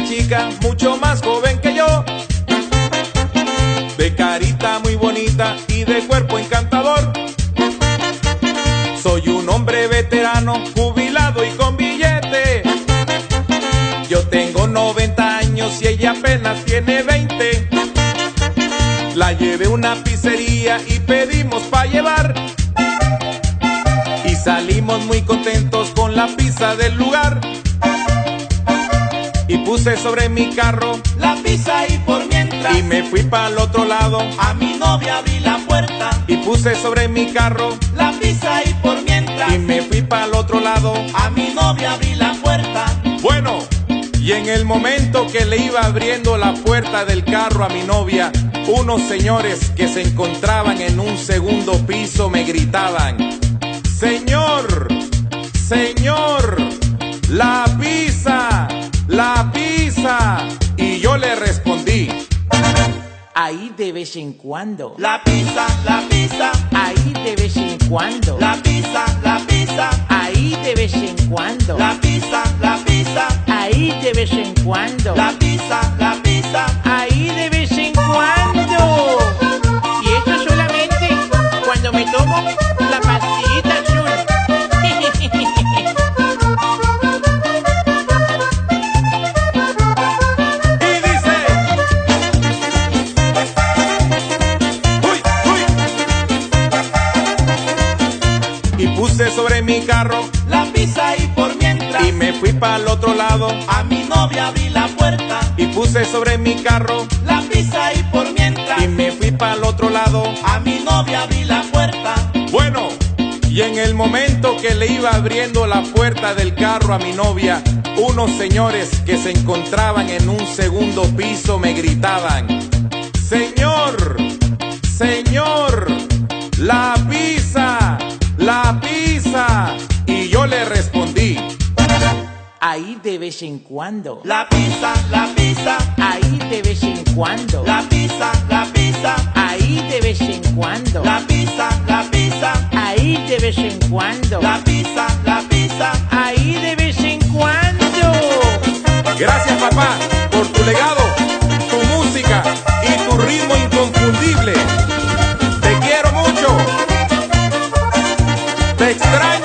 chica mucho más joven que yo, de carita muy bonita y de cuerpo encantador. Soy un hombre veterano, jubilado y con billete. Yo tengo 90 años y ella apenas tiene 20. La llevé a una pizzería y pedimos pa' llevar, y salimos muy contentos con la pizza del lugar. Y puse sobre mi carro la pizza y por mientras y me fui pa'l otro lado. a mi novia abrí la puerta. Y puse sobre mi carro La pizza y por mientras y me fui pa'l otro lado. a mi novia abrí la puerta. Bueno, y en el momento que le iba abriendo la puerta del carro a mi novia, unos señores que se encontraban en un segundo piso me gritaban: Señor, señor, la pizza, la pizza. Y yo le respondí: ahí de vez en cuando, La pizza, ahí de vez en cuando, la pizza, ahí de vez en cuando, la pizza, ahí de vez en cuando, la pizza, ahí de vez en cuando. Y eso solamente cuando me tomo la pastillita azul. y dice: uy, uy. Y puse sobre mi carro la pizza y por mientras y me fui pa'l otro lado. a mi novia abrí la puerta. Y puse sobre mi carro La pizza y por mientras y me fui pa'l otro lado. a mi novia abrí la puerta. Bueno, y en el momento que le iba abriendo la puerta del carro a mi novia, unos señores que se encontraban en un segundo piso me gritaban: Señor, señor, la pizza, la pizza. Y yo le respondí: Ahí de vez en cuando, La pizza, ahí de vez en cuando, la pizza, ahí de vez en cuando, la pizza, ahí de vez en cuando, la pizza, ahí de vez en cuando. Gracias, papá, por tu legado, tu música y tu ritmo inconfundible. Te quiero mucho. Te extraño.